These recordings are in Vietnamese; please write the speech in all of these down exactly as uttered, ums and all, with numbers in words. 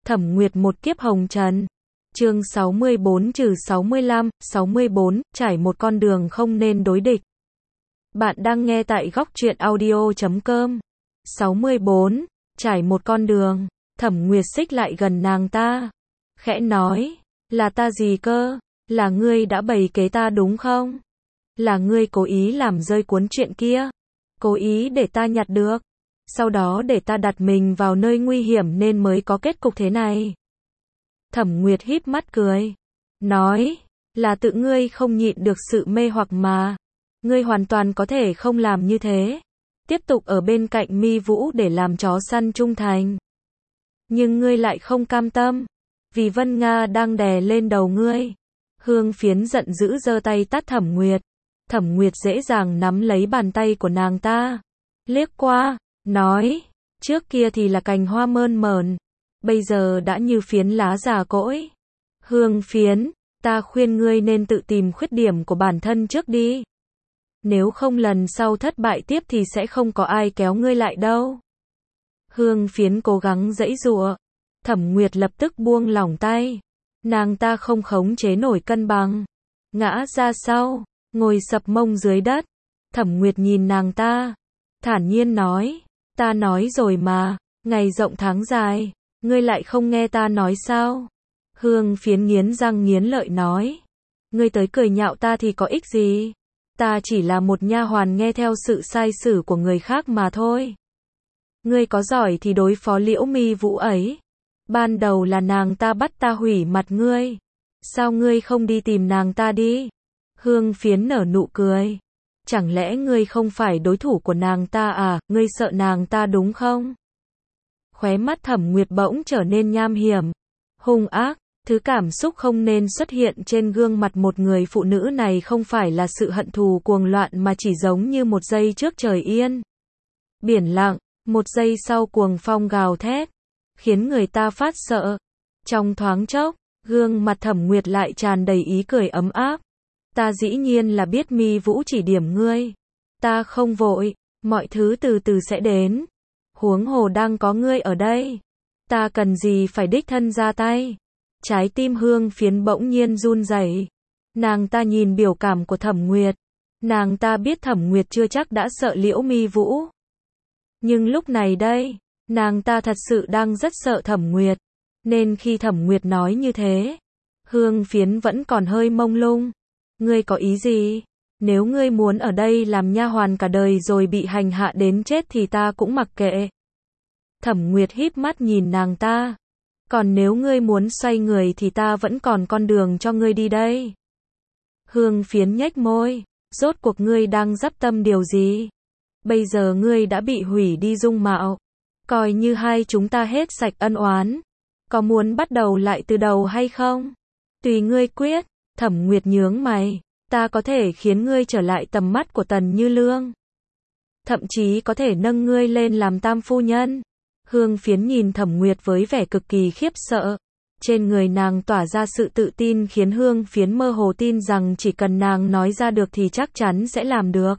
Thẩm Nguyệt một kiếp hồng trần. Chương sáu mươi bốn trừ sáu mươi lăm, sáu mươi bốn, trải một con đường không nên đối địch. Bạn đang nghe tại góc truyện audio chấm com. sáu mươi bốn, trải một con đường. Thẩm Nguyệt xích lại gần nàng ta, khẽ nói, là ta gì cơ? Là ngươi đã bày kế ta đúng không? Là ngươi cố ý làm rơi cuốn chuyện kia, cố ý để ta nhặt được, sau đó để ta đặt mình vào nơi nguy hiểm nên mới có kết cục thế này. Thẩm Nguyệt híp mắt cười, nói, là tự ngươi không nhịn được sự mê hoặc mà. Ngươi hoàn toàn có thể không làm như thế, tiếp tục ở bên cạnh Mi Vũ để làm chó săn trung thành. Nhưng ngươi lại không cam tâm, vì Vân Nga đang đè lên đầu ngươi. Hương Phiến giận dữ giơ tay tát Thẩm Nguyệt. Thẩm Nguyệt dễ dàng nắm lấy bàn tay của nàng ta, liếc qua, nói, trước kia thì là cành hoa mơn mởn, bây giờ đã như phiến lá già cỗi. Hương Phiến, ta khuyên ngươi nên tự tìm khuyết điểm của bản thân trước đi. Nếu không lần sau thất bại tiếp thì sẽ không có ai kéo ngươi lại đâu. Hương Phiến cố gắng giãy giụa. Thẩm Nguyệt lập tức buông lỏng tay. Nàng ta không khống chế nổi cân bằng, ngã ra sau, ngồi sập mông dưới đất. Thẩm Nguyệt nhìn nàng ta, thản nhiên nói, ta nói rồi mà, ngày rộng tháng dài, ngươi lại không nghe ta nói sao? Hương Phiến nghiến răng nghiến lợi nói, ngươi tới cười nhạo ta thì có ích gì? Ta chỉ là một nha hoàn nghe theo sự sai sử của người khác mà thôi. Ngươi có giỏi thì đối phó Liễu Mi Vũ ấy. Ban đầu là nàng ta bắt ta hủy mặt ngươi. Sao ngươi không đi tìm nàng ta đi? Hương Phiến nở nụ cười. Chẳng lẽ ngươi không phải đối thủ của nàng ta à, ngươi sợ nàng ta đúng không? Khóe mắt Thẩm Nguyệt bỗng trở nên nham hiểm, hung ác. Thứ cảm xúc không nên xuất hiện trên gương mặt một người phụ nữ này không phải là sự hận thù cuồng loạn mà chỉ giống như một giây trước trời yên biển lặng, một giây sau cuồng phong gào thét, khiến người ta phát sợ. Trong thoáng chốc, gương mặt Thẩm Nguyệt lại tràn đầy ý cười ấm áp. Ta dĩ nhiên là biết Mi Vũ chỉ điểm ngươi. Ta không vội, mọi thứ từ từ sẽ đến. Huống hồ đang có ngươi ở đây, ta cần gì phải đích thân ra tay. Trái tim Hương Phiến bỗng nhiên run rẩy. Nàng ta nhìn biểu cảm của Thẩm Nguyệt. Nàng ta biết Thẩm Nguyệt chưa chắc đã sợ Liễu Mi Vũ. Nhưng lúc này đây, nàng ta thật sự đang rất sợ Thẩm Nguyệt. Nên khi Thẩm Nguyệt nói như thế, Hương Phiến vẫn còn hơi mông lung. Ngươi có ý gì? Nếu ngươi muốn ở đây làm nha hoàn cả đời rồi bị hành hạ đến chết thì ta cũng mặc kệ. Thẩm Nguyệt híp mắt nhìn nàng ta. Còn nếu ngươi muốn xoay người thì ta vẫn còn con đường cho ngươi đi đây. Hương Phiến nhếch môi, rốt cuộc ngươi đang dắp tâm điều gì? Bây giờ ngươi đã bị hủy đi dung mạo, coi như hai chúng ta hết sạch ân oán. Có muốn bắt đầu lại từ đầu hay không? Tùy ngươi quyết. Thẩm Nguyệt nhướng mày, ta có thể khiến ngươi trở lại tầm mắt của Tần Như Lương. Thậm chí có thể nâng ngươi lên làm tam phu nhân. Hương Phiến nhìn Thẩm Nguyệt với vẻ cực kỳ khiếp sợ. Trên người nàng tỏa ra sự tự tin khiến Hương Phiến mơ hồ tin rằng chỉ cần nàng nói ra được thì chắc chắn sẽ làm được.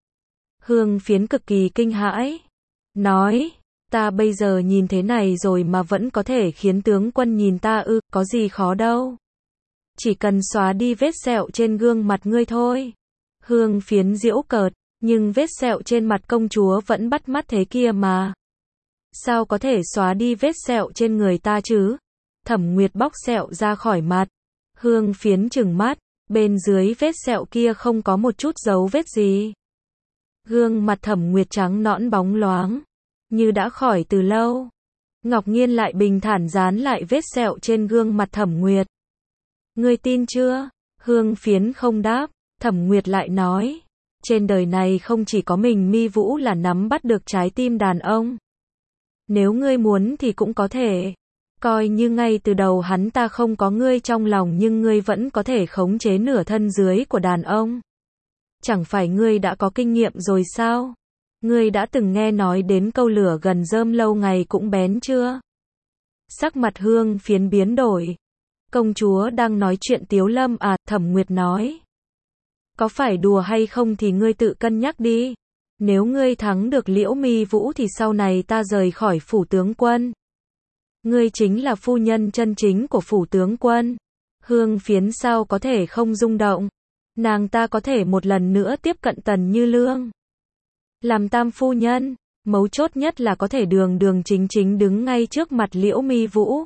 Hương Phiến cực kỳ kinh hãi, nói, ta bây giờ nhìn thế này rồi mà vẫn có thể khiến tướng quân nhìn ta ư, có gì khó đâu. Chỉ cần xóa đi vết sẹo trên gương mặt ngươi thôi. Hương Phiến giễu cợt, nhưng vết sẹo trên mặt công chúa vẫn bắt mắt thế kia mà. Sao có thể xóa đi vết sẹo trên người ta chứ? Thẩm Nguyệt bóc sẹo ra khỏi mặt. Hương Phiến trừng mắt, bên dưới vết sẹo kia không có một chút dấu vết gì. Gương mặt Thẩm Nguyệt trắng nõn bóng loáng, như đã khỏi từ lâu. Ngọc Nghiên lại bình thản dán lại vết sẹo trên gương mặt Thẩm Nguyệt. Ngươi tin chưa? Hương Phiến không đáp. Thẩm Nguyệt lại nói, trên đời này không chỉ có mình Mi Vũ là nắm bắt được trái tim đàn ông. Nếu ngươi muốn thì cũng có thể. Coi như ngay từ đầu hắn ta không có ngươi trong lòng nhưng ngươi vẫn có thể khống chế nửa thân dưới của đàn ông. Chẳng phải ngươi đã có kinh nghiệm rồi sao? Ngươi đã từng nghe nói đến câu lửa gần rơm lâu ngày cũng bén chưa? Sắc mặt Hương Phiến biến đổi. Công chúa đang nói chuyện Tiếu Lâm à? Thẩm Nguyệt nói. Có phải đùa hay không thì ngươi tự cân nhắc đi. Nếu ngươi thắng được Liễu Mi Vũ thì sau này ta rời khỏi phủ tướng quân. Ngươi chính là phu nhân chân chính của phủ tướng quân. Hương Phiến sao có thể không rung động. Nàng ta có thể một lần nữa tiếp cận Tần Như Lương. Làm tam phu nhân, mấu chốt nhất là có thể đường đường chính chính đứng ngay trước mặt Liễu Mi Vũ.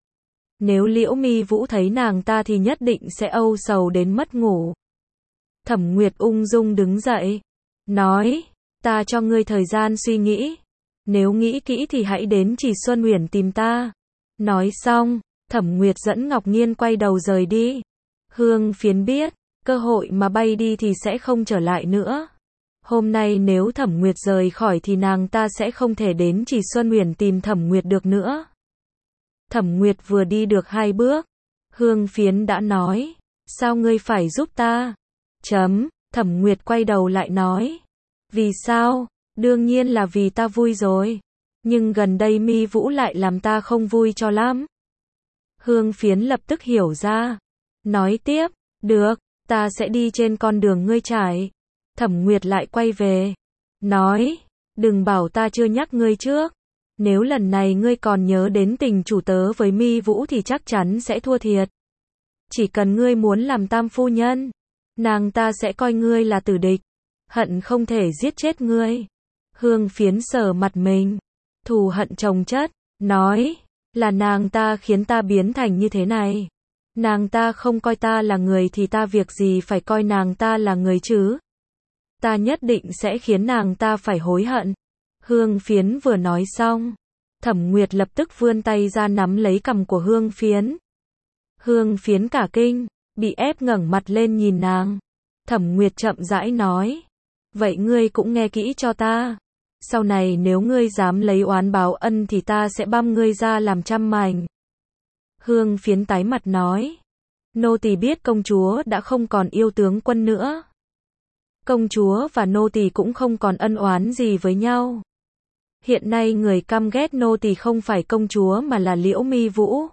Nếu Liễu Mi Vũ thấy nàng ta thì nhất định sẽ âu sầu đến mất ngủ. Thẩm Nguyệt ung dung đứng dậy, nói, ta cho ngươi thời gian suy nghĩ. Nếu nghĩ kỹ thì hãy đến Trì Xuân Uyển tìm ta. Nói xong, Thẩm Nguyệt dẫn Ngọc Nghiên quay đầu rời đi. Hương Phiến biết, cơ hội mà bay đi thì sẽ không trở lại nữa. Hôm nay nếu Thẩm Nguyệt rời khỏi thì nàng ta sẽ không thể đến Trì Xuân Uyển tìm Thẩm Nguyệt được nữa. Thẩm Nguyệt vừa đi được hai bước, Hương Phiến đã nói, sao ngươi phải giúp ta? Chấm, Thẩm Nguyệt quay đầu lại nói, vì sao? Đương nhiên là vì ta vui rồi. Nhưng gần đây Mi Vũ lại làm ta không vui cho lắm. Hương Phiến lập tức hiểu ra. Nói tiếp, được, ta sẽ đi trên con đường ngươi trải. Thẩm Nguyệt lại quay về. Nói, đừng bảo ta chưa nhắc ngươi trước. Nếu lần này ngươi còn nhớ đến tình chủ tớ với Mi Vũ thì chắc chắn sẽ thua thiệt. Chỉ cần ngươi muốn làm tam phu nhân, nàng ta sẽ coi ngươi là tử địch. Hận không thể giết chết ngươi. Hương Phiến sờ mặt mình. Thù hận chồng chất. Nói, là nàng ta khiến ta biến thành như thế này. Nàng ta không coi ta là người thì ta việc gì phải coi nàng ta là người chứ. Ta nhất định sẽ khiến nàng ta phải hối hận. Hương Phiến vừa nói xong, Thẩm Nguyệt lập tức vươn tay ra nắm lấy cằm của Hương Phiến. Hương Phiến cả kinh, bị ép ngẩng mặt lên nhìn nàng. Thẩm Nguyệt chậm rãi nói, vậy ngươi cũng nghe kỹ cho ta. Sau này nếu ngươi dám lấy oán báo ân thì ta sẽ băm ngươi ra làm trăm mảnh. Hương Phiến tái mặt nói, nô tỳ biết công chúa đã không còn yêu tướng quân nữa. Công chúa và nô tỳ cũng không còn ân oán gì với nhau. Hiện nay người căm ghét nô tỳ không phải công chúa mà là Liễu Mi Vũ.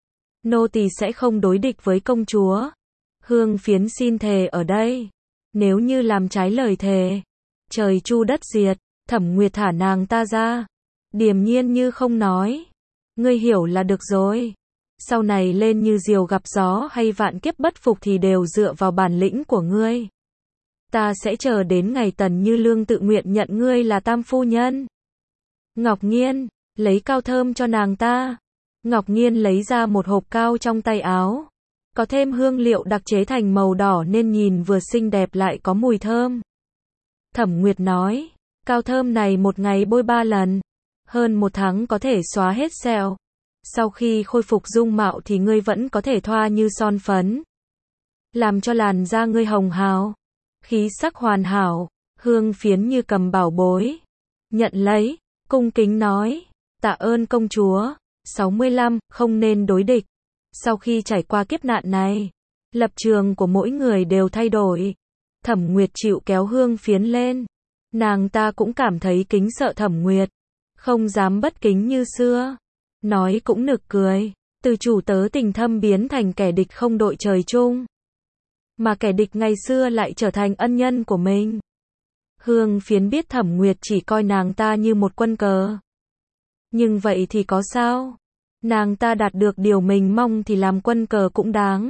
Nô tỳ sẽ không đối địch với công chúa. Hương Phiến xin thề ở đây, nếu như làm trái lời thề, trời chu đất diệt. Thẩm Nguyệt thả nàng ta ra, điềm nhiên như không nói, ngươi hiểu là được rồi. Sau này lên như diều gặp gió hay vạn kiếp bất phục thì đều dựa vào bản lĩnh của ngươi. Ta sẽ chờ đến ngày Tần Như Lương tự nguyện nhận ngươi là tam phu nhân. Ngọc Nghiên, lấy cao thơm cho nàng ta. Ngọc Nghiên lấy ra một hộp cao trong tay áo, có thêm hương liệu đặc chế thành màu đỏ nên nhìn vừa xinh đẹp lại có mùi thơm. Thẩm Nguyệt nói, cao thơm này một ngày bôi ba lần, hơn một tháng có thể xóa hết sẹo. Sau khi khôi phục dung mạo thì ngươi vẫn có thể thoa như son phấn, làm cho làn da ngươi hồng hào, khí sắc hoàn hảo. Hương Phiến như cầm bảo bối, nhận lấy, cung kính nói, tạ ơn công chúa. sáu mươi lăm, không nên đối địch. Sau khi trải qua kiếp nạn này, lập trường của mỗi người đều thay đổi. Thẩm Nguyệt chịu kéo Hương Phiến lên. Nàng ta cũng cảm thấy kính sợ Thẩm Nguyệt, không dám bất kính như xưa. Nói cũng nực cười, từ chủ tớ tình thâm biến thành kẻ địch không đội trời chung. Mà kẻ địch ngày xưa lại trở thành ân nhân của mình. Hương Phiến biết Thẩm Nguyệt chỉ coi nàng ta như một quân cờ. Nhưng vậy thì có sao? Nàng ta đạt được điều mình mong thì làm quân cờ cũng đáng.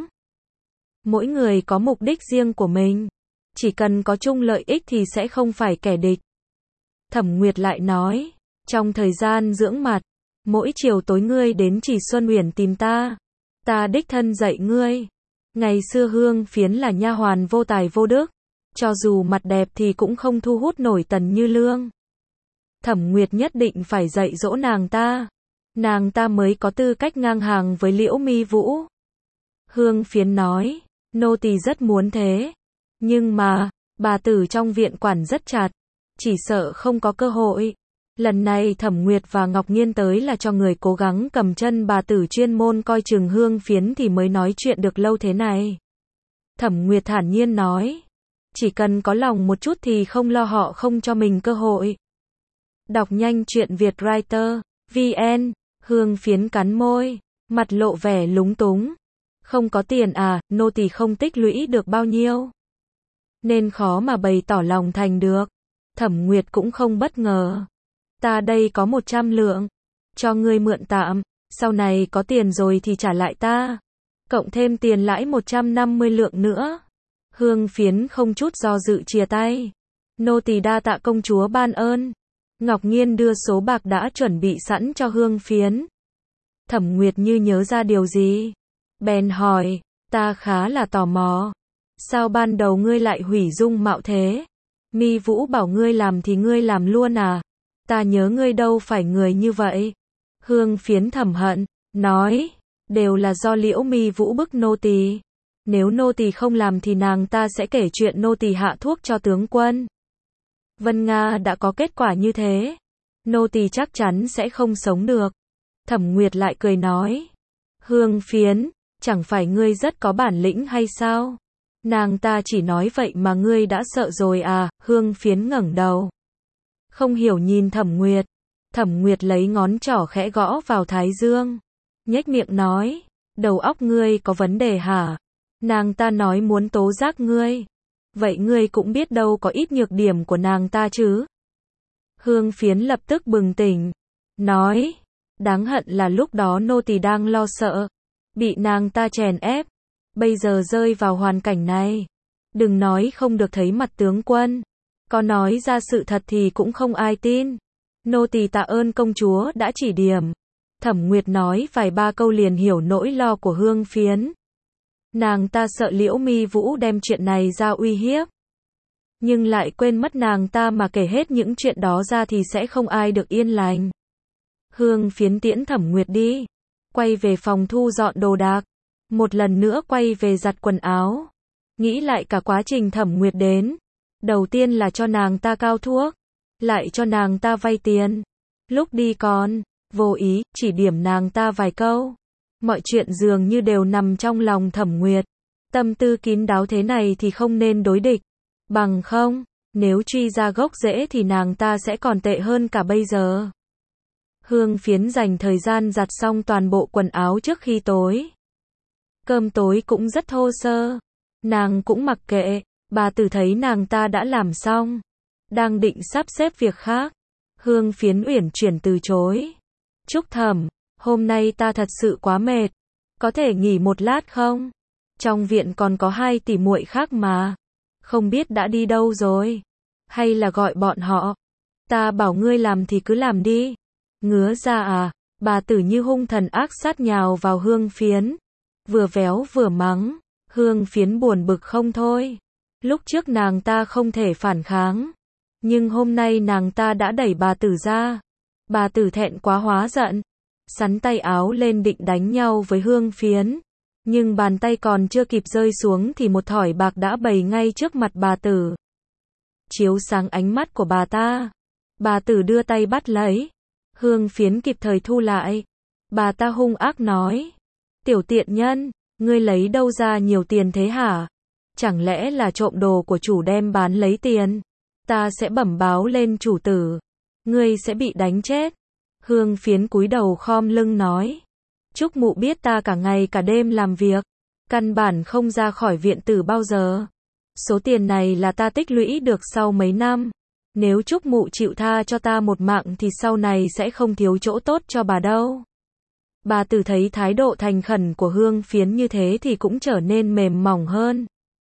Mỗi người có mục đích riêng của mình. Chỉ cần có chung lợi ích thì sẽ không phải kẻ địch. Thẩm Nguyệt lại nói, trong thời gian dưỡng mặt, mỗi chiều tối ngươi đến Trì Xuân Uyển tìm ta. Ta đích thân dạy ngươi. Ngày xưa Hương Phiến là nha hoàn vô tài vô đức, cho dù mặt đẹp thì cũng không thu hút nổi Tần Như Lương. Thẩm Nguyệt nhất định phải dạy dỗ nàng ta, nàng ta mới có tư cách ngang hàng với Liễu Mi Vũ. Hương Phiến nói, nô tỳ rất muốn thế, nhưng mà, bà tử trong viện quản rất chặt, chỉ sợ không có cơ hội. Lần này Thẩm Nguyệt và Ngọc Nghiên tới là cho người cố gắng cầm chân bà tử chuyên môn coi chừng Hương Phiến thì mới nói chuyện được lâu thế này. Thẩm Nguyệt thản nhiên nói, chỉ cần có lòng một chút thì không lo họ không cho mình cơ hội. Đọc nhanh truyện Việt Writer, vn. Hương Phiến cắn môi, mặt lộ vẻ lúng túng. Không có tiền à, nô tỳ không tích lũy được bao nhiêu, nên khó mà bày tỏ lòng thành được. Thẩm Nguyệt cũng không bất ngờ. Ta đây có một trăm lượng, cho ngươi mượn tạm. Sau này có tiền rồi thì trả lại ta. Cộng thêm tiền lãi một trăm năm mươi lượng nữa. Hương Phiến không chút do dự chìa tay. Nô tỳ đa tạ công chúa ban ơn. Ngọc Nghiên đưa số bạc đã chuẩn bị sẵn cho Hương Phiến. Thẩm Nguyệt như nhớ ra điều gì. Bèn hỏi, ta khá là tò mò. Sao ban đầu ngươi lại hủy dung mạo thế? Mi Vũ bảo ngươi làm thì ngươi làm luôn à? Ta nhớ ngươi đâu phải người như vậy. Hương Phiến thầm hận, nói, đều là do Liễu Mi Vũ bức nô tỳ. Nếu nô tỳ không làm thì nàng ta sẽ kể chuyện nô tỳ hạ thuốc cho tướng quân. Vân Nga đã có kết quả như thế, nô tỳ chắc chắn sẽ không sống được. Thẩm Nguyệt lại cười nói, Hương Phiến, chẳng phải ngươi rất có bản lĩnh hay sao? Nàng ta chỉ nói vậy mà ngươi đã sợ rồi à? Hương Phiến ngẩng đầu, không hiểu nhìn Thẩm Nguyệt. Thẩm Nguyệt lấy ngón trỏ khẽ gõ vào thái dương, nhếch miệng nói, đầu óc ngươi có vấn đề hả? Nàng ta nói muốn tố giác ngươi. Vậy ngươi cũng biết đâu có ít nhược điểm của nàng ta chứ? Hương Phiến lập tức bừng tỉnh, nói, đáng hận là lúc đó nô tỳ đang lo sợ, bị nàng ta chèn ép, bây giờ rơi vào hoàn cảnh này. Đừng nói không được thấy mặt tướng quân, có nói ra sự thật thì cũng không ai tin. Nô tỳ tạ ơn công chúa đã chỉ điểm. Thẩm Nguyệt nói vài ba câu liền hiểu nỗi lo của Hương Phiến. Nàng ta sợ Liễu Mi Vũ đem chuyện này ra uy hiếp. Nhưng lại quên mất nàng ta mà kể hết những chuyện đó ra thì sẽ không ai được yên lành. Hương Phiến tiễn Thẩm Nguyệt đi, quay về phòng thu dọn đồ đạc, một lần nữa quay về giặt quần áo. Nghĩ lại cả quá trình Thẩm Nguyệt đến, đầu tiên là cho nàng ta cao thuốc, lại cho nàng ta vay tiền. Lúc đi còn vô ý chỉ điểm nàng ta vài câu. Mọi chuyện dường như đều nằm trong lòng Thẩm Nguyệt. Tâm tư kín đáo thế này thì không nên đối địch. Bằng không, nếu truy ra gốc rễ thì nàng ta sẽ còn tệ hơn cả bây giờ. Hương Phiến dành thời gian giặt xong toàn bộ quần áo trước khi tối. Cơm tối cũng rất thô sơ. Nàng cũng mặc kệ. Bà Tử thấy nàng ta đã làm xong, đang định sắp xếp việc khác. Hương Phiến uyển chuyển từ chối. Trúc Thẩm, hôm nay ta thật sự quá mệt, có thể nghỉ một lát không? Trong viện còn có hai tỷ muội khác mà, không biết đã đi đâu rồi, hay là gọi bọn họ. Ta bảo ngươi làm thì cứ làm đi. Ngứa ra à? Bà Tử như hung thần ác sát nhào vào Hương Phiến, vừa véo vừa mắng. Hương Phiến buồn bực không thôi. Lúc trước nàng ta không thể phản kháng, nhưng hôm nay nàng ta đã đẩy bà Tử ra. Bà Tử thẹn quá hóa giận, sắn tay áo lên định đánh nhau với Hương Phiến. Nhưng bàn tay còn chưa kịp rơi xuống thì một thỏi bạc đã bày ngay trước mặt bà Tử, chiếu sáng ánh mắt của bà ta. Bà Tử đưa tay bắt lấy, Hương Phiến kịp thời thu lại. Bà ta hung ác nói, tiểu tiện nhân, ngươi lấy đâu ra nhiều tiền thế hả? Chẳng lẽ là trộm đồ của chủ đem bán lấy tiền? Ta sẽ bẩm báo lên chủ tử, ngươi sẽ bị đánh chết. Hương Phiến cúi đầu khom lưng nói, Trúc Mụ biết ta cả ngày cả đêm làm việc, căn bản không ra khỏi viện tử bao giờ. Số tiền này là ta tích lũy được sau mấy năm. Nếu Trúc Mụ chịu tha cho ta một mạng thì sau này sẽ không thiếu chỗ tốt cho bà đâu. Bà Tử thấy thái độ thành khẩn của Hương Phiến như thế thì cũng trở nên mềm mỏng hơn.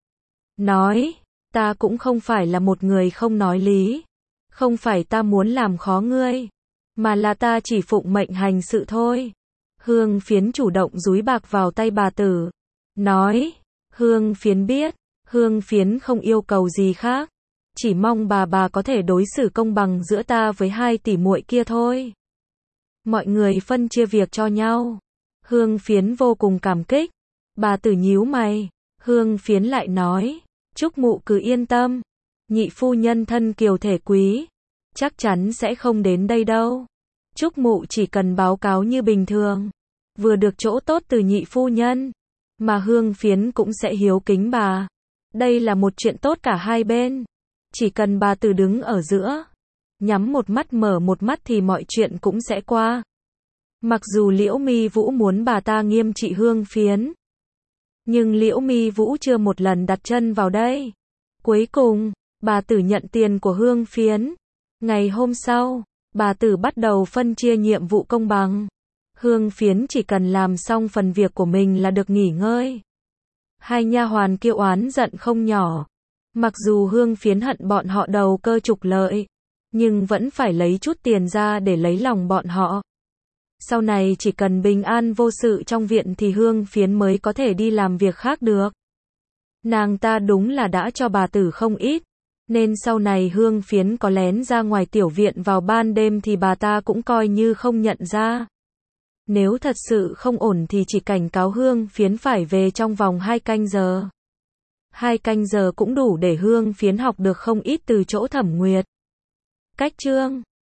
Nói, ta cũng không phải là một người không nói lý. Không phải ta muốn làm khó ngươi, mà là ta chỉ phụng mệnh hành sự thôi. Hương Phiến chủ động dúi bạc vào tay bà Tử, nói, Hương Phiến biết, Hương Phiến không yêu cầu gì khác, chỉ mong bà bà có thể đối xử công bằng giữa ta với hai tỷ muội kia thôi. Mọi người phân chia việc cho nhau. Hương Phiến vô cùng cảm kích. Bà Tử nhíu mày. Hương Phiến lại nói, Trúc Mụ cứ yên tâm, nhị phu nhân thân kiều thể quý, chắc chắn sẽ không đến đây đâu. Trúc Mụ chỉ cần báo cáo như bình thường, vừa được chỗ tốt từ nhị phu nhân, mà Hương Phiến cũng sẽ hiếu kính bà. Đây là một chuyện tốt cả hai bên. Chỉ cần bà Tử đứng ở giữa, nhắm một mắt mở một mắt thì mọi chuyện cũng sẽ qua. Mặc dù Liễu Mi Vũ muốn bà ta nghiêm trị Hương Phiến, nhưng Liễu Mi Vũ chưa một lần đặt chân vào đây. Cuối cùng, bà Tử nhận tiền của Hương Phiến. Ngày hôm sau, bà Tử bắt đầu phân chia nhiệm vụ công bằng. Hương Phiến chỉ cần làm xong phần việc của mình là được nghỉ ngơi. Hai nha hoàn kia oán giận không nhỏ. Mặc dù Hương Phiến hận bọn họ đầu cơ trục lợi, nhưng vẫn phải lấy chút tiền ra để lấy lòng bọn họ. Sau này chỉ cần bình an vô sự trong viện thì Hương Phiến mới có thể đi làm việc khác được. Nàng ta đúng là đã cho bà tử không ít, nên sau này Hương Phiến có lén ra ngoài tiểu viện vào ban đêm thì bà ta cũng coi như không nhận ra. Nếu thật sự không ổn thì chỉ cảnh cáo Hương Phiến phải về trong vòng hai canh giờ. Hai canh giờ cũng đủ để Hương Phiến học được không ít từ chỗ Thẩm Nguyệt. Cách chương